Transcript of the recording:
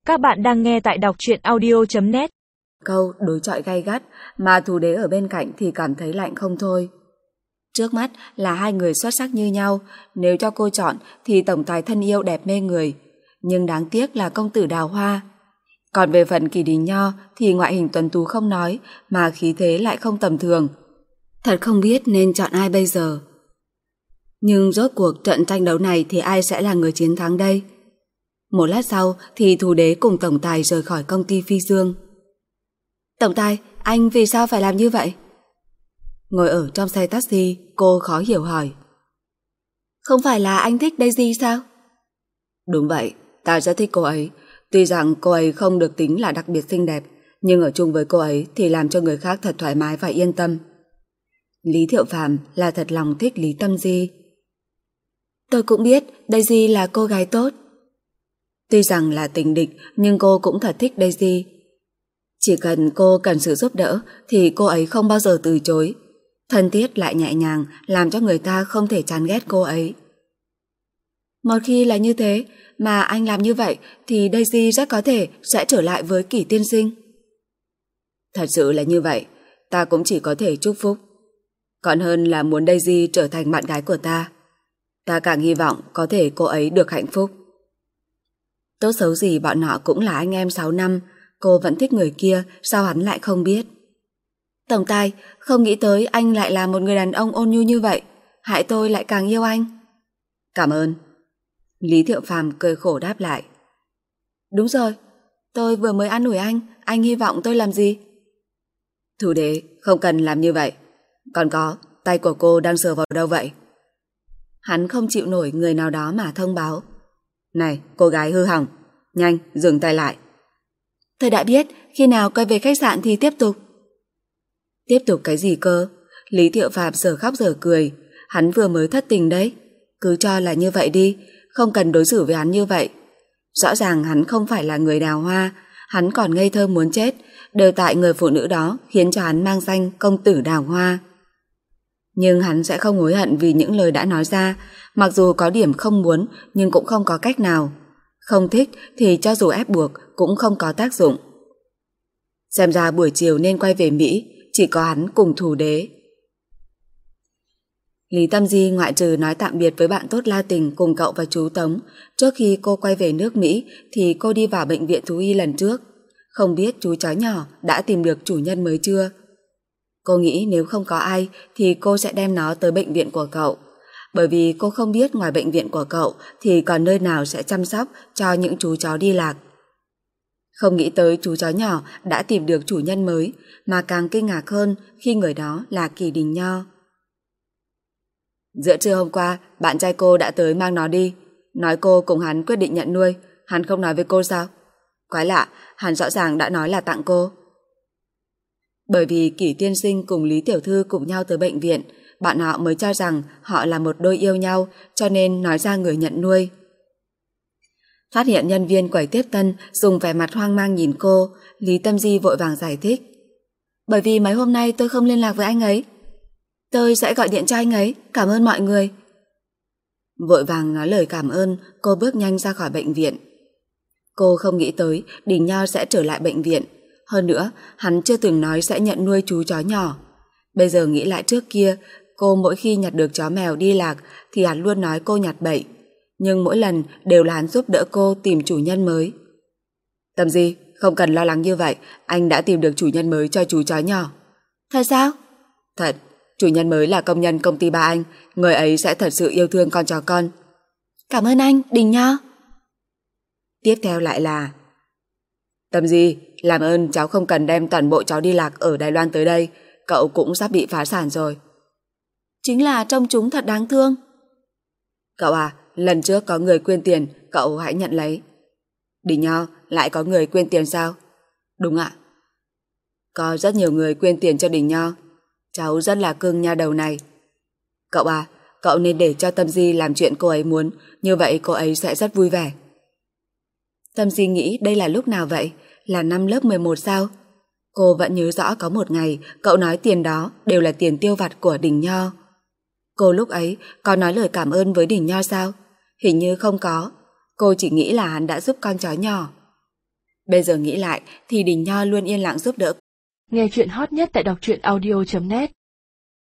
Các bạn đang nghe tại đọc truyện audio.net. Câu đối chọi gay gắt mà Thủ Đế ở bên cạnh thì cảm thấy lạnh không thôi. Trước mắt là hai người xuất sắc như nhau, nếu cho cô chọn thì tổng tài thân yêu đẹp mê người, nhưng đáng tiếc là công tử Đào Hoa. Còn về phần Kỷ Đình Nho thì ngoại hình tuấn tú không nói, mà khí thế lại không tầm thường. Thật không biết nên chọn ai bây giờ. Nhưng rốt cuộc trận tranh đấu này thì ai sẽ là người chiến thắng đây? Một lát sau thì Thủ Đế cùng tổng tài rời khỏi công ty Phi Dương. Tổng tài, anh vì sao phải làm như vậy? Ngồi ở trong xe taxi, cô khó hiểu hỏi. Không phải là anh thích Daisy sao? Đúng vậy, ta rất thích cô ấy. Tuy rằng cô ấy không được tính là đặc biệt xinh đẹp, nhưng ở chung với cô ấy thì làm cho người khác thật thoải mái và yên tâm. Lý Thiệu Phàm là thật lòng thích Lý Tâm Di. Tôi cũng biết Daisy là cô gái tốt. Tuy rằng là tình địch nhưng cô cũng thật thích Daisy. Chỉ cần cô cần sự giúp đỡ thì cô ấy không bao giờ từ chối. Thân thiết lại nhẹ nhàng làm cho người ta không thể chán ghét cô ấy. Một khi là như thế mà anh làm như vậy thì Daisy rất có thể sẽ trở lại với Kỷ tiên sinh. Thật sự là như vậy, ta cũng chỉ có thể chúc phúc. Còn hơn là muốn Daisy trở thành bạn gái của ta. Ta càng hy vọng có thể cô ấy được hạnh phúc. Tốt xấu gì bọn họ cũng là anh em 6 năm, cô vẫn thích người kia, sao hắn lại không biết? Tổng tài, không nghĩ tới anh lại là một người đàn ông ôn nhu như vậy, hại tôi lại càng yêu anh. Cảm ơn. Lý Thiệu Phàm cười khổ đáp lại. Đúng rồi, tôi vừa mới an ủi anh hy vọng tôi làm gì? Thủ Đế, không cần làm như vậy. Còn có, tay của cô đang sờ vào đâu vậy? Hắn không chịu nổi người nào đó mà thông báo. Này, cô gái hư hỏng, nhanh, dừng tay lại. Tôi đã biết, khi nào quay về khách sạn thì tiếp tục. Tiếp tục cái gì cơ? Lý Thiệu Phàm giờ khóc giờ cười, hắn vừa mới thất tình đấy. Cứ cho là như vậy đi, không cần đối xử với hắn như vậy. Rõ ràng hắn không phải là người Đào Hoa, hắn còn ngây thơ muốn chết, đều tại người phụ nữ đó khiến cho hắn mang danh công tử Đào Hoa. Nhưng hắn sẽ không hối hận vì những lời đã nói ra, mặc dù có điểm không muốn nhưng cũng không có cách nào. Không thích thì cho dù ép buộc cũng không có tác dụng. Xem ra buổi chiều nên quay về Mỹ, chỉ có hắn cùng Thủ Đế. Lý Tâm Di ngoại trừ nói tạm biệt với bạn tốt La Tình cùng cậu và chú Tống, trước khi cô quay về nước Mỹ thì cô đi vào bệnh viện thú y lần trước. Không biết chú chó nhỏ đã tìm được chủ nhân mới chưa? Cô nghĩ nếu không có ai thì cô sẽ đem nó tới bệnh viện của cậu. Bởi vì cô không biết ngoài bệnh viện của cậu thì còn nơi nào sẽ chăm sóc cho những chú chó đi lạc. Không nghĩ tới chú chó nhỏ đã tìm được chủ nhân mới, mà càng kinh ngạc hơn khi người đó là Kỷ Đình Nho. Giữa trưa hôm qua, bạn trai cô đã tới mang nó đi. Nói cô cùng hắn quyết định nhận nuôi. Hắn không nói với cô sao? Quái lạ, hắn rõ ràng đã nói là tặng cô. Bởi vì Kỷ tiên sinh cùng Lý tiểu thư cùng nhau tới bệnh viện, bọn họ mới cho rằng họ là một đôi yêu nhau, cho nên nói ra người nhận nuôi. Phát hiện nhân viên quầy tiếp tân dùng vẻ mặt hoang mang nhìn cô, Lý Tâm Di vội vàng giải thích. Bởi vì mấy hôm nay tôi không liên lạc với anh ấy. Tôi sẽ gọi điện cho anh ấy, cảm ơn mọi người. Vội vàng nói lời cảm ơn, cô bước nhanh ra khỏi bệnh viện. Cô không nghĩ tới Đình Nho sẽ trở lại bệnh viện. Hơn nữa, hắn chưa từng nói sẽ nhận nuôi chú chó nhỏ. Bây giờ nghĩ lại trước kia, cô mỗi khi nhặt được chó mèo đi lạc thì hắn luôn nói cô nhặt bậy. Nhưng mỗi lần đều là hắn giúp đỡ cô tìm chủ nhân mới. Tâm Di, không cần lo lắng như vậy, anh đã tìm được chủ nhân mới cho chú chó nhỏ. Thật sao? Thật, chủ nhân mới là công nhân công ty ba anh, người ấy sẽ thật sự yêu thương con chó con. Cảm ơn anh, Đình Nho. Tiếp theo lại là Tâm Di, làm ơn cháu không cần đem toàn bộ chó đi lạc ở Đài Loan tới đây, cậu cũng sắp bị phá sản rồi. Chính là trông chúng thật đáng thương. Cậu à, lần trước có người quyên tiền, cậu hãy nhận lấy. Đình Nho, lại có người quyên tiền sao? Đúng ạ. Có rất nhiều người quyên tiền cho Đình Nho. Cháu rất là cưng nha đầu này. Cậu à, cậu nên để cho Tâm Di làm chuyện cô ấy muốn, như vậy cô ấy sẽ rất vui vẻ. Tâm Di nghĩ đây là lúc nào vậy? Là năm lớp 11 sao? Cô vẫn nhớ rõ có một ngày cậu nói tiền đó đều là tiền tiêu vặt của Đình Nho. Cô lúc ấy có nói lời cảm ơn với Đình Nho sao? Hình như không có. Cô chỉ nghĩ là hắn đã giúp con chó nhỏ. Bây giờ nghĩ lại thì Đình Nho luôn yên lặng giúp đỡ. Nghe chuyện hot nhất tại đọc truyện audio.net